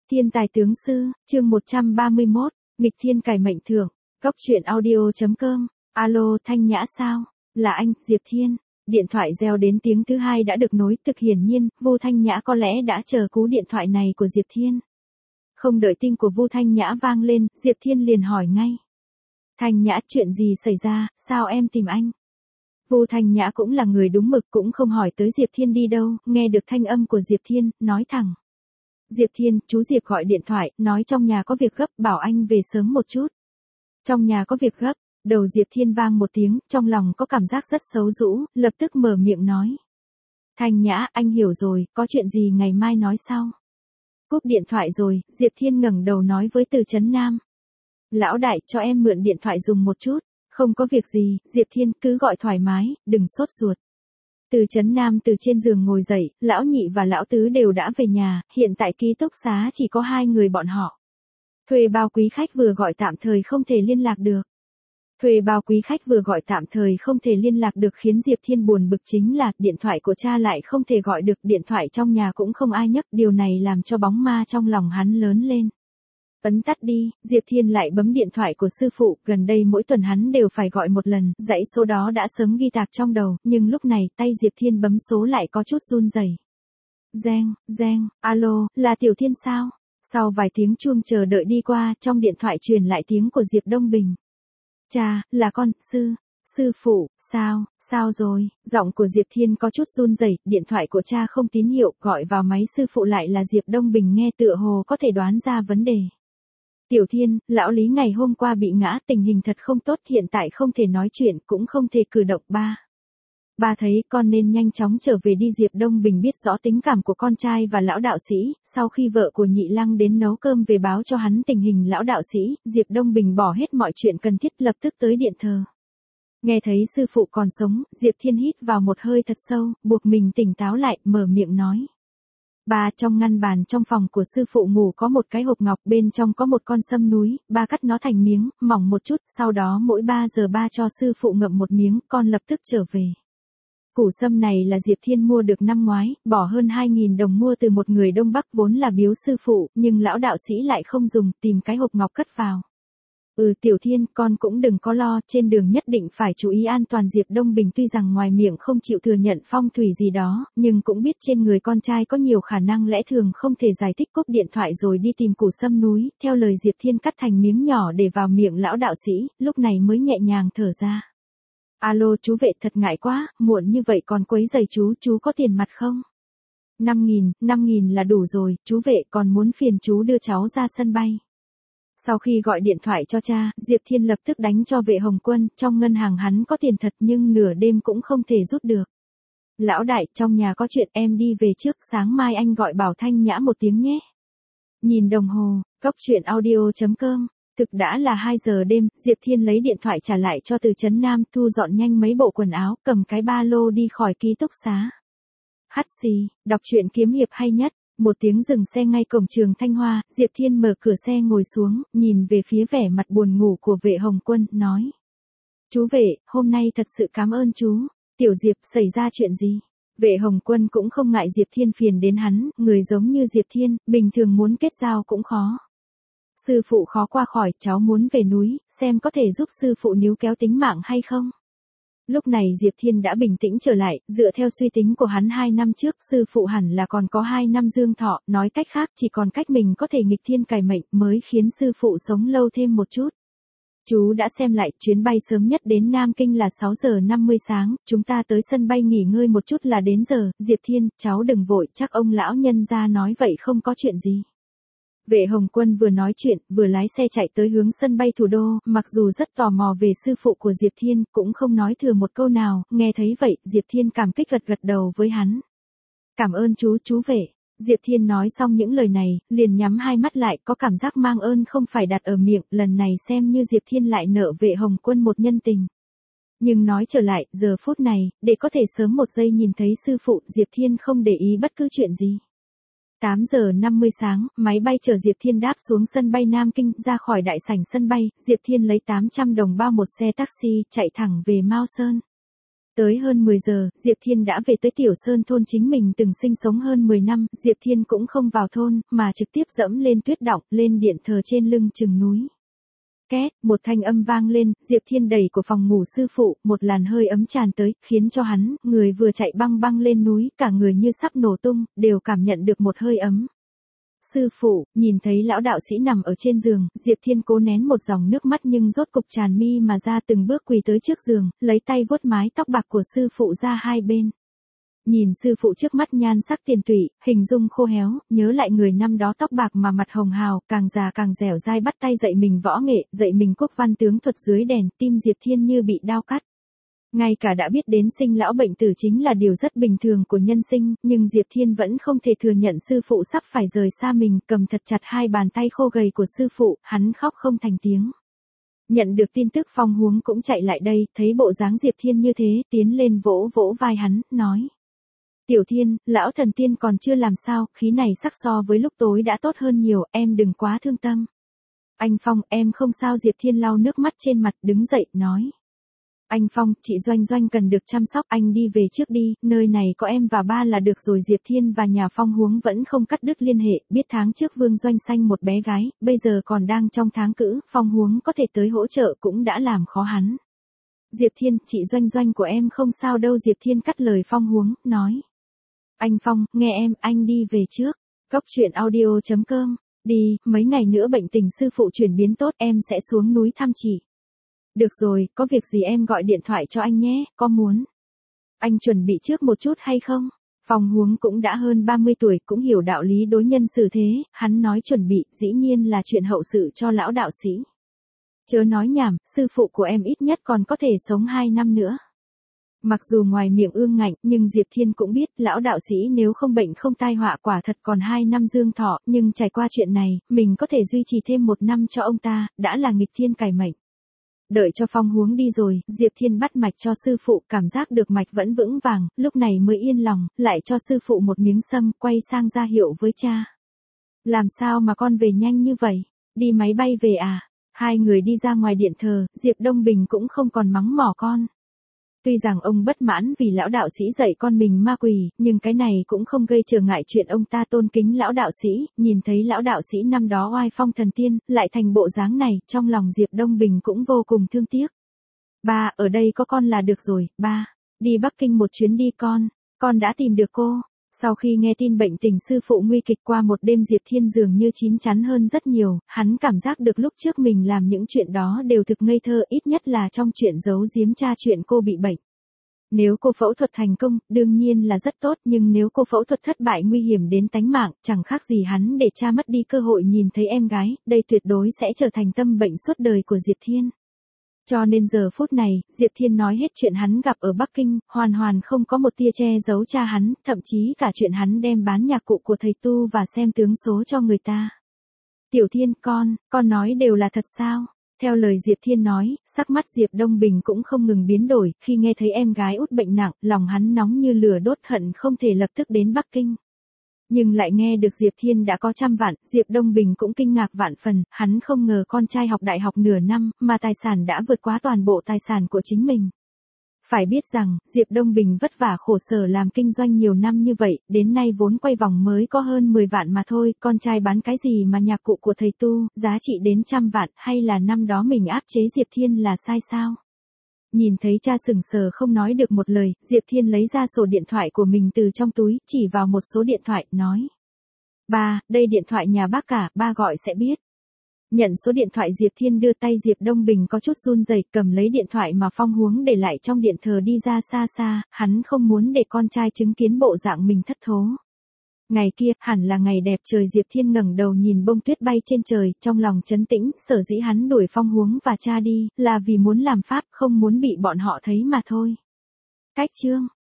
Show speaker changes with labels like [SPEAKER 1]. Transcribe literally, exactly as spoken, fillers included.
[SPEAKER 1] Thiên tài tướng sư, chương một trăm ba mươi mốt, nghịch thiên cải mệnh thưởng, cốc truyện audio.com, alo Thanh Nhã sao, là anh, Diệp Thiên. Điện thoại reo đến tiếng thứ hai đã được nối, thực hiển nhiên, Vu Thanh Nhã có lẽ đã chờ cú điện thoại này của Diệp Thiên. Không đợi tin của Vu Thanh Nhã vang lên, Diệp Thiên liền hỏi ngay. Thanh Nhã, chuyện gì xảy ra, sao em tìm anh? Vu Thanh Nhã cũng là người đúng mực, cũng không hỏi tới Diệp Thiên đi đâu, nghe được thanh âm của Diệp Thiên, nói thẳng. Diệp Thiên, chú Diệp gọi điện thoại, nói trong nhà có việc gấp, bảo anh về sớm một chút. Trong nhà có việc gấp, đầu Diệp Thiên vang một tiếng, trong lòng có cảm giác rất xấu rũ, lập tức mở miệng nói. Thanh Nhã, anh hiểu rồi, có chuyện gì ngày mai nói sau. Cúp điện thoại rồi, Diệp Thiên ngẩng đầu nói với Từ Chấn Nam. Lão đại, cho em mượn điện thoại dùng một chút. Không có việc gì, Diệp Thiên, cứ gọi thoải mái, đừng sốt ruột. Từ Chấn Nam từ trên giường ngồi dậy, lão nhị và lão tứ đều đã về nhà, hiện tại ký túc xá chỉ có hai người bọn họ. Thuê bao quý khách vừa gọi tạm thời không thể liên lạc được. Thuê bao quý khách vừa gọi tạm thời không thể liên lạc được khiến Diệp Thiên buồn bực chính là điện thoại của cha lại không thể gọi được, điện thoại trong nhà cũng không ai nhấc, điều này làm cho bóng ma trong lòng hắn lớn lên. Ấn tắt đi, Diệp Thiên lại bấm điện thoại của sư phụ, gần đây mỗi tuần hắn đều phải gọi một lần, dãy số đó đã sớm ghi tạc trong đầu, nhưng lúc này tay Diệp Thiên bấm số lại có chút run rẩy. Reng, reng, alo, là Tiểu Thiên sao? Sau vài tiếng chuông chờ đợi đi qua, trong điện thoại truyền lại tiếng của Diệp Đông Bình. Cha, là con, sư, sư phụ, sao, sao rồi? Giọng của Diệp Thiên có chút run rẩy, điện thoại của cha không tín hiệu, gọi vào máy sư phụ lại là Diệp Đông Bình, nghe tựa hồ có thể đoán ra vấn đề. Tiểu Thiên, lão Lý ngày hôm qua bị ngã, tình hình thật không tốt, hiện tại không thể nói chuyện, cũng không thể cử động. Ba. Ba thấy con nên nhanh chóng trở về đi. Diệp Đông Bình biết rõ tính cảm của con trai và lão đạo sĩ, sau khi vợ của Nhị Lăng đến nấu cơm về báo cho hắn tình hình lão đạo sĩ, Diệp Đông Bình bỏ hết mọi chuyện cần thiết lập tức tới điện thờ. Nghe thấy sư phụ còn sống, Diệp Thiên hít vào một hơi thật sâu, buộc mình tỉnh táo lại, mở miệng nói. Ba, trong ngăn bàn trong phòng của sư phụ ngủ có một cái hộp ngọc, bên trong có một con sâm núi, ba cắt nó thành miếng, mỏng một chút, sau đó mỗi ba giờ ba cho sư phụ ngậm một miếng, con lập tức trở về. Củ sâm này là Diệp Thiên mua được năm ngoái, bỏ hơn hai nghìn đồng mua từ một người Đông Bắc vốn là biếu sư phụ, nhưng lão đạo sĩ lại không dùng, tìm cái hộp ngọc cất vào. Ừ Tiểu Thiên, con cũng đừng có lo, trên đường nhất định phải chú ý an toàn. Diệp Đông Bình tuy rằng ngoài miệng không chịu thừa nhận phong thủy gì đó, nhưng cũng biết trên người con trai có nhiều khả năng lẽ thường không thể giải thích. Cúp điện thoại rồi đi tìm củ sâm núi, theo lời Diệp Thiên cắt thành miếng nhỏ để vào miệng lão đạo sĩ, lúc này mới nhẹ nhàng thở ra. Alo chú Vệ, thật ngại quá, muộn như vậy còn quấy rầy chú, chú có tiền mặt không? năm nghìn, năm nghìn là đủ rồi, chú Vệ còn muốn phiền chú đưa cháu ra sân bay. Sau khi gọi điện thoại cho cha, Diệp Thiên lập tức đánh cho Vệ Hồng Quân, trong ngân hàng hắn có tiền thật nhưng nửa đêm cũng không thể rút được. Lão đại, trong nhà có chuyện, em đi về trước, sáng mai anh gọi bảo Thanh Nhã một tiếng nhé. Nhìn đồng hồ, cốc truyện audio.com, thực đã là hai giờ đêm, Diệp Thiên lấy điện thoại trả lại cho Từ Chấn Nam, thu dọn nhanh mấy bộ quần áo, cầm cái ba lô đi khỏi ký túc xá. Hắt xì, đọc truyện kiếm hiệp hay nhất. Một tiếng dừng xe ngay cổng trường Thanh Hoa, Diệp Thiên mở cửa xe ngồi xuống, nhìn về phía vẻ mặt buồn ngủ của Vệ Hồng Quân, nói. Chú Vệ, hôm nay thật sự cảm ơn chú. Tiểu Diệp, xảy ra chuyện gì? Vệ Hồng Quân cũng không ngại Diệp Thiên phiền đến hắn, người giống như Diệp Thiên, bình thường muốn kết giao cũng khó. Sư phụ khó qua khỏi, cháu muốn về núi, xem có thể giúp sư phụ níu kéo tính mạng hay không? Lúc này Diệp Thiên đã bình tĩnh trở lại, dựa theo suy tính của hắn hai năm trước, sư phụ hẳn là còn có hai năm dương thọ, nói cách khác chỉ còn cách mình có thể nghịch thiên cải mệnh mới khiến sư phụ sống lâu thêm một chút. Chú đã xem lại, chuyến bay sớm nhất đến Nam Kinh là sáu giờ năm mươi sáng, chúng ta tới sân bay nghỉ ngơi một chút là đến giờ. Diệp Thiên, cháu đừng vội, chắc ông lão nhân gia nói vậy không có chuyện gì. Vệ Hồng Quân vừa nói chuyện, vừa lái xe chạy tới hướng sân bay thủ đô, mặc dù rất tò mò về sư phụ của Diệp Thiên, cũng không nói thừa một câu nào, nghe thấy vậy, Diệp Thiên cảm kích gật gật đầu với hắn. Cảm ơn chú, chú Vệ. Diệp Thiên nói xong những lời này, liền nhắm hai mắt lại, có cảm giác mang ơn không phải đặt ở miệng, lần này xem như Diệp Thiên lại nợ Vệ Hồng Quân một nhân tình. Nhưng nói trở lại, giờ phút này, để có thể sớm một giây nhìn thấy sư phụ, Diệp Thiên không để ý bất cứ chuyện gì. tám giờ năm mươi sáng, máy bay chở Diệp Thiên đáp xuống sân bay Nam Kinh, ra khỏi đại sảnh sân bay, Diệp Thiên lấy tám trăm đồng bao một xe taxi, chạy thẳng về Mao Sơn. Tới hơn mười giờ, Diệp Thiên đã về tới Tiểu Sơn thôn chính mình từng sinh sống hơn mười năm, Diệp Thiên cũng không vào thôn, mà trực tiếp dẫm lên tuyết đọng, lên điện thờ trên lưng chừng núi. Két, một thanh âm vang lên, Diệp Thiên đẩy của phòng ngủ sư phụ, một làn hơi ấm tràn tới, khiến cho hắn, người vừa chạy băng băng lên núi, cả người như sắp nổ tung, đều cảm nhận được một hơi ấm. Sư phụ, nhìn thấy lão đạo sĩ nằm ở trên giường, Diệp Thiên cố nén một dòng nước mắt nhưng rốt cục tràn mi mà ra, từng bước quỳ tới trước giường, lấy tay vuốt mái tóc bạc của sư phụ ra hai bên. Nhìn sư phụ trước mắt nhan sắc tiền tụy, hình dung khô héo, nhớ lại người năm đó tóc bạc mà mặt hồng hào, càng già càng dẻo dai, bắt tay dạy mình võ nghệ, dạy mình quốc văn tướng thuật dưới đèn, tim Diệp Thiên như bị đao cắt. Ngay cả đã biết đến sinh lão bệnh tử chính là điều rất bình thường của nhân sinh, nhưng Diệp Thiên vẫn không thể thừa nhận sư phụ sắp phải rời xa mình, cầm thật chặt hai bàn tay khô gầy của sư phụ, hắn khóc không thành tiếng. Nhận được tin tức Phong Huống cũng chạy lại đây, thấy bộ dáng Diệp Thiên như thế, tiến lên vỗ vỗ vai hắn, nói. Tiểu Thiên, lão thần tiên còn chưa làm sao, khí này sắc so với lúc tối đã tốt hơn nhiều, em đừng quá thương tâm. Anh Phong, em không sao. Diệp Thiên lau nước mắt trên mặt, đứng dậy, nói. Anh Phong, chị Doanh Doanh cần được chăm sóc, anh đi về trước đi, nơi này có em và ba là được rồi. Diệp Thiên và nhà Phong Huống vẫn không cắt đứt liên hệ, biết tháng trước Vương Doanh sanh một bé gái, bây giờ còn đang trong tháng cữ, Phong Huống có thể tới hỗ trợ cũng đã làm khó hắn. Diệp Thiên, chị Doanh Doanh của em không sao đâu. Diệp Thiên cắt lời Phong Huống, nói. Anh Phong, nghe em, anh đi về trước. Cốc truyện audio chấm com, đi, mấy ngày nữa bệnh tình sư phụ chuyển biến tốt, em sẽ xuống núi thăm chị. Được rồi, có việc gì em gọi điện thoại cho anh nhé, có muốn. Anh chuẩn bị trước một chút hay không? Phong Huống cũng đã hơn ba mươi tuổi, cũng hiểu đạo lý đối nhân xử thế, hắn nói chuẩn bị, dĩ nhiên là chuyện hậu sự cho lão đạo sĩ. Chớ nói nhảm, sư phụ của em ít nhất còn có thể sống hai năm nữa. Mặc dù ngoài miệng ương ngạnh, nhưng Diệp Thiên cũng biết, lão đạo sĩ nếu không bệnh không tai họa quả thật còn hai năm dương thọ, nhưng trải qua chuyện này, mình có thể duy trì thêm một năm cho ông ta, đã là nghịch thiên cải mệnh. Đợi cho Phong Huống đi rồi, Diệp Thiên bắt mạch cho sư phụ, cảm giác được mạch vẫn vững vàng, lúc này mới yên lòng, lại cho sư phụ một miếng sâm, quay sang ra hiệu với cha. Làm sao mà con về nhanh như vậy? Đi máy bay về à? Hai người đi ra ngoài điện thờ, Diệp Đông Bình cũng không còn mắng mỏ con. Tuy rằng ông bất mãn vì lão đạo sĩ dạy con mình ma quỷ, nhưng cái này cũng không gây trở ngại chuyện ông ta tôn kính lão đạo sĩ, nhìn thấy lão đạo sĩ năm đó oai phong thần tiên, lại thành bộ dáng này, trong lòng Diệp Đông Bình cũng vô cùng thương tiếc. Ba, ở đây có con là được rồi, ba, đi Bắc Kinh một chuyến đi con, con đã tìm được cô. Sau khi nghe tin bệnh tình sư phụ nguy kịch qua một đêm, Diệp Thiên dường như chín chắn hơn rất nhiều, hắn cảm giác được lúc trước mình làm những chuyện đó đều thực ngây thơ, ít nhất là trong chuyện giấu giếm cha chuyện cô bị bệnh. Nếu cô phẫu thuật thành công, đương nhiên là rất tốt, nhưng nếu cô phẫu thuật thất bại nguy hiểm đến tánh mạng, chẳng khác gì hắn để cha mất đi cơ hội nhìn thấy em gái, đây tuyệt đối sẽ trở thành tâm bệnh suốt đời của Diệp Thiên. Cho nên giờ phút này, Diệp Thiên nói hết chuyện hắn gặp ở Bắc Kinh, hoàn hoàn không có một tia che giấu cha hắn, thậm chí cả chuyện hắn đem bán nhạc cụ của thầy tu và xem tướng số cho người ta. Tiểu Thiên, con, con nói đều là thật sao? Theo lời Diệp Thiên nói, sắc mắt Diệp Đông Bình cũng không ngừng biến đổi, khi nghe thấy em gái út bệnh nặng, lòng hắn nóng như lửa đốt, hận không thể lập tức đến Bắc Kinh. Nhưng lại nghe được Diệp Thiên đã có trăm vạn, Diệp Đông Bình cũng kinh ngạc vạn phần, hắn không ngờ con trai học đại học nửa năm, mà tài sản đã vượt quá toàn bộ tài sản của chính mình. Phải biết rằng, Diệp Đông Bình vất vả khổ sở làm kinh doanh nhiều năm như vậy, đến nay vốn quay vòng mới có hơn mười vạn mà thôi, con trai bán cái gì mà nhạc cụ của thầy tu, giá trị đến trăm vạn, hay là năm đó mình áp chế Diệp Thiên là sai sao? Nhìn thấy cha sừng sờ không nói được một lời, Diệp Thiên lấy ra sổ điện thoại của mình từ trong túi, chỉ vào một số điện thoại, nói. Ba, đây điện thoại nhà bác cả, ba gọi sẽ biết. Nhận số điện thoại Diệp Thiên đưa tay, Diệp Đông Bình có chút run rẩy, cầm lấy điện thoại mà Phong Huống để lại trong điện thờ đi ra xa xa, hắn không muốn để con trai chứng kiến bộ dạng mình thất thố. Ngày kia, hẳn là ngày đẹp trời, Diệp Thiên ngẩng đầu nhìn bông tuyết bay trên trời, trong lòng trấn tĩnh, sở dĩ hắn đuổi Phong Huống và cha đi, là vì muốn làm pháp, không muốn bị bọn họ thấy mà thôi. Cách chương